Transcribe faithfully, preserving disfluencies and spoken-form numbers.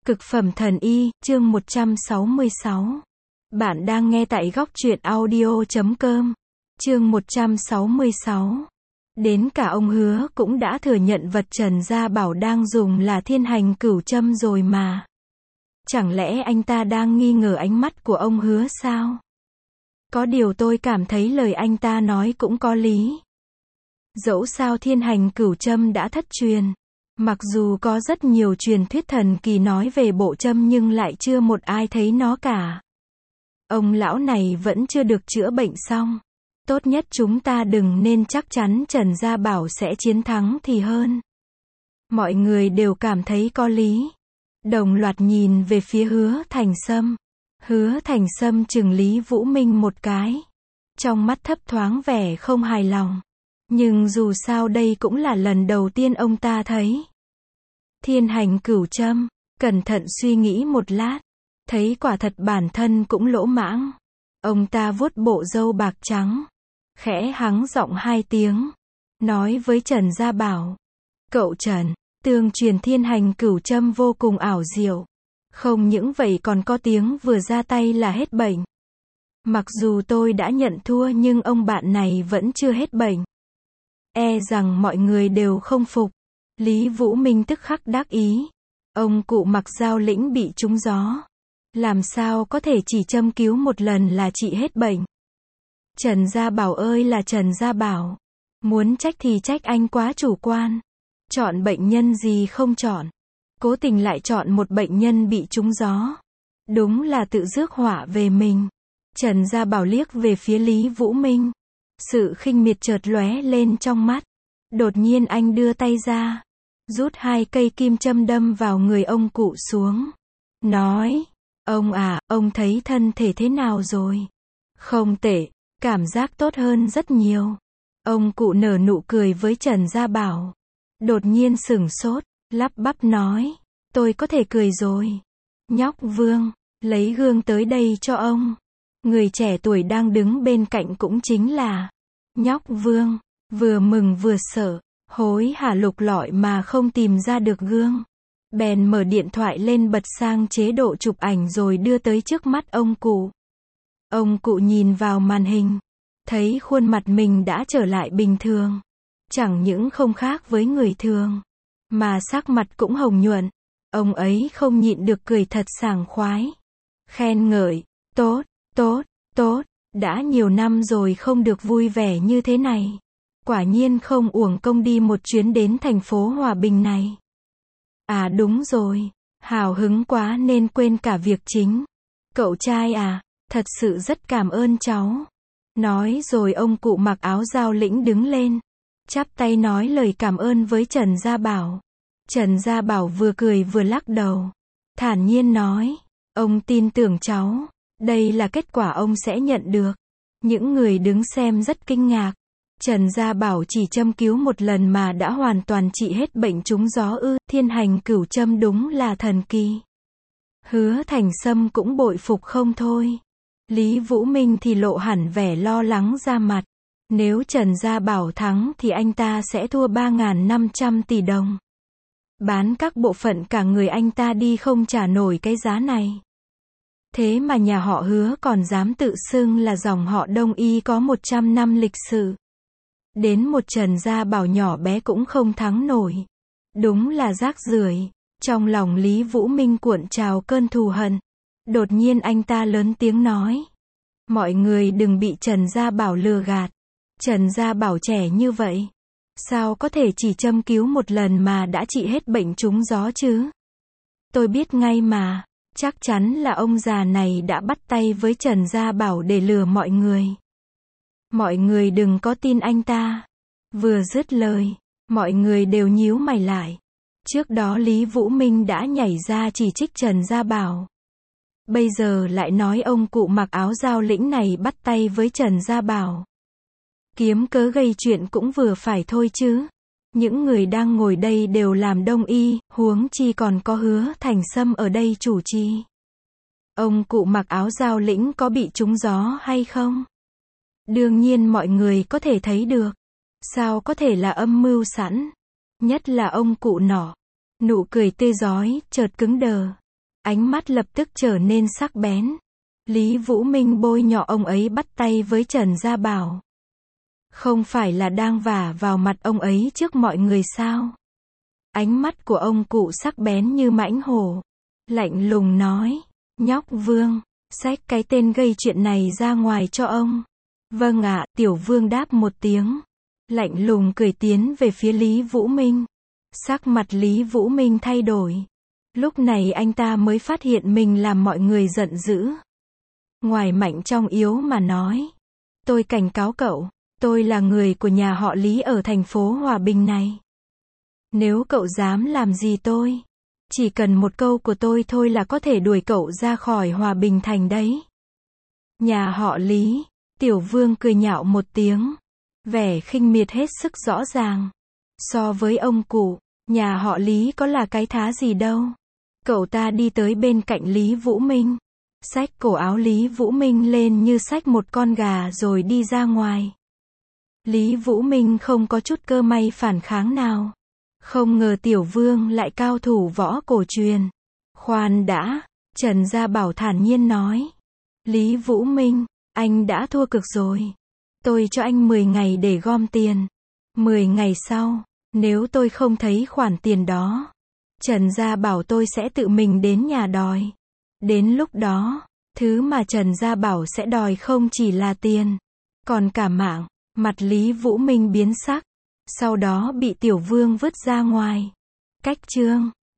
Cực phẩm thần y, chương một trăm sáu mươi sáu. Bạn đang nghe tại góc truyện audio chấm com. Chương một trăm sáu mươi sáu. Đến cả ông Hứa cũng đã thừa nhận vật Trần Gia Bảo đang dùng là thiên hành cửu châm rồi mà. Chẳng lẽ anh ta đang nghi ngờ ánh mắt của ông Hứa sao? Có điều tôi cảm thấy lời anh ta nói cũng có lý. Dẫu sao thiên hành cửu châm đã thất truyền. Mặc dù có rất nhiều truyền thuyết thần kỳ nói về bộ châm nhưng lại chưa một ai thấy nó cả. Ông lão này vẫn chưa được chữa bệnh xong. Tốt nhất chúng ta đừng nên chắc chắn Trần Gia Bảo sẽ chiến thắng thì hơn. Mọi người đều cảm thấy có lý. Đồng loạt nhìn về phía Hứa Thành Sâm. Hứa Thành Sâm chừng Lý Vũ Minh một cái. Trong mắt thấp thoáng vẻ không hài lòng. Nhưng dù sao đây cũng là lần đầu tiên ông ta thấy thiên hành cửu châm. Cẩn thận suy nghĩ một lát, thấy quả thật bản thân cũng lỗ mãng. Ông ta vuốt bộ râu bạc trắng, khẽ hắng giọng hai tiếng, nói với Trần Gia Bảo: Cậu Trần, tương truyền thiên hành cửu châm vô cùng ảo diệu. Không những vậy còn có tiếng vừa ra tay là hết bệnh. Mặc dù tôi đã nhận thua nhưng ông bạn này vẫn chưa hết bệnh. E rằng mọi người đều không phục. Lý Vũ Minh tức khắc đắc ý. Ông cụ Mặc Dao Lĩnh bị trúng gió. Làm sao có thể chỉ châm cứu một lần là trị hết bệnh. Trần Gia Bảo ơi là Trần Gia Bảo. Muốn trách thì trách anh quá chủ quan. Chọn bệnh nhân gì không chọn. Cố tình lại chọn một bệnh nhân bị trúng gió. Đúng là tự rước họa về mình. Trần Gia Bảo liếc về phía Lý Vũ Minh. Sự khinh miệt chợt lóe lên trong mắt. Đột nhiên anh đưa tay ra, rút hai cây kim châm đâm vào người ông cụ xuống. Nói: Ông à, ông thấy thân thể thế nào rồi? Không tệ, cảm giác tốt hơn rất nhiều. Ông cụ nở nụ cười với Trần Gia Bảo. Đột nhiên sửng sốt, lắp bắp nói: Tôi có thể cười rồi. Nhóc Vương, lấy gương tới đây cho ông. Người trẻ tuổi đang đứng bên cạnh cũng chính là Nhóc Vương. Vừa mừng vừa sợ, hối hả lục lọi mà không tìm ra được gương. Bèn mở điện thoại lên bật sang chế độ chụp ảnh rồi đưa tới trước mắt ông cụ. Ông cụ nhìn vào màn hình, thấy khuôn mặt mình đã trở lại bình thường. Chẳng những không khác với người thường, mà sắc mặt cũng hồng nhuận. Ông ấy không nhịn được cười thật sảng khoái. Khen ngợi: Tốt, tốt, tốt, đã nhiều năm rồi không được vui vẻ như thế này. Quả nhiên không uổng công đi một chuyến đến thành phố Hòa Bình này. À đúng rồi, hào hứng quá nên quên cả việc chính. Cậu trai à, thật sự rất cảm ơn cháu. Nói rồi ông cụ Mặc Áo Dao Lĩnh đứng lên, chắp tay nói lời cảm ơn với Trần Gia Bảo. Trần Gia Bảo vừa cười vừa lắc đầu, thản nhiên nói: Ông tin tưởng cháu, đây là kết quả ông sẽ nhận được. Những người đứng xem rất kinh ngạc. Trần Gia Bảo chỉ châm cứu một lần mà đã hoàn toàn trị hết bệnh trúng gió ư? Thiên hành cửu châm đúng là thần kỳ. Hứa Thành Sâm cũng bội phục không thôi. Lý Vũ Minh thì lộ hẳn vẻ lo lắng ra mặt. Nếu Trần Gia Bảo thắng thì anh ta sẽ thua ba nghìn năm trăm tỷ đồng. Bán các bộ phận cả người anh ta đi không trả nổi cái giá này. Thế mà nhà họ Hứa còn dám tự xưng là dòng họ Đông Y có một trăm năm lịch sử. Đến một Trần Gia Bảo nhỏ bé cũng không thắng nổi. Đúng là rác rưởi. Trong lòng Lý Vũ Minh cuộn trào cơn thù hận. Đột nhiên anh ta lớn tiếng nói: Mọi người đừng bị Trần Gia Bảo lừa gạt. Trần Gia Bảo trẻ như vậy, sao có thể chỉ châm cứu một lần mà đã trị hết bệnh trúng gió chứ? Tôi biết ngay mà, chắc chắn là ông già này đã bắt tay với Trần Gia Bảo để lừa mọi người. Mọi người đừng có tin anh ta. Vừa dứt lời, mọi người đều nhíu mày lại. Trước đó Lý Vũ Minh đã nhảy ra chỉ trích Trần Gia Bảo. Bây giờ lại nói ông cụ Mặc Áo Dao Lĩnh này bắt tay với Trần Gia Bảo. Kiếm cớ gây chuyện cũng vừa phải thôi chứ. Những người đang ngồi đây đều làm Đông Y, huống chi còn có Hứa Thành Sâm ở đây chủ trì. Ông cụ Mặc Áo Dao Lĩnh có bị trúng gió hay không? Đương nhiên mọi người có thể thấy được. Sao có thể là âm mưu sẵn? Nhất là ông cụ nọ. Nụ cười tươi rói, chợt cứng đờ. Ánh mắt lập tức trở nên sắc bén. Lý Vũ Minh bôi nhọ ông ấy bắt tay với Trần Gia Bảo. Không phải là đang vả vào mặt ông ấy trước mọi người sao? Ánh mắt của ông cụ sắc bén như mãnh hổ. Lạnh lùng nói, nhóc Vương, xách cái tên gây chuyện này ra ngoài cho ông. Vâng ạ, Tiểu Vương đáp một tiếng. Lạnh lùng cười tiến về phía Lý Vũ Minh. Sắc mặt Lý Vũ Minh thay đổi. Lúc này anh ta mới phát hiện mình làm mọi người giận dữ. Ngoài mạnh trong yếu mà nói. Tôi cảnh cáo cậu, tôi là người của nhà họ Lý ở thành phố Hòa Bình này. Nếu cậu dám làm gì tôi, chỉ cần một câu của tôi thôi là có thể đuổi cậu ra khỏi Hòa Bình thành đấy. Nhà họ Lý, Tiểu Vương cười nhạo một tiếng. Vẻ khinh miệt hết sức rõ ràng. So với ông cụ, nhà họ Lý có là cái thá gì đâu. Cậu ta đi tới bên cạnh Lý Vũ Minh. Xách cổ áo Lý Vũ Minh lên như xách một con gà rồi đi ra ngoài. Lý Vũ Minh không có chút cơ may phản kháng nào. Không ngờ Tiểu Vương lại cao thủ võ cổ truyền. Khoan đã, Trần Gia Bảo thản nhiên nói. Lý Vũ Minh, anh đã thua cực rồi. Tôi cho anh mười ngày để gom tiền. mười ngày sau, nếu tôi không thấy khoản tiền đó, Trần Gia Bảo tôi sẽ tự mình đến nhà đòi. Đến lúc đó, thứ mà Trần Gia Bảo sẽ đòi không chỉ là tiền, còn cả mạng. Mặt Lý Vũ Minh biến sắc. Sau đó bị Tiểu Vương vứt ra ngoài. Cách chương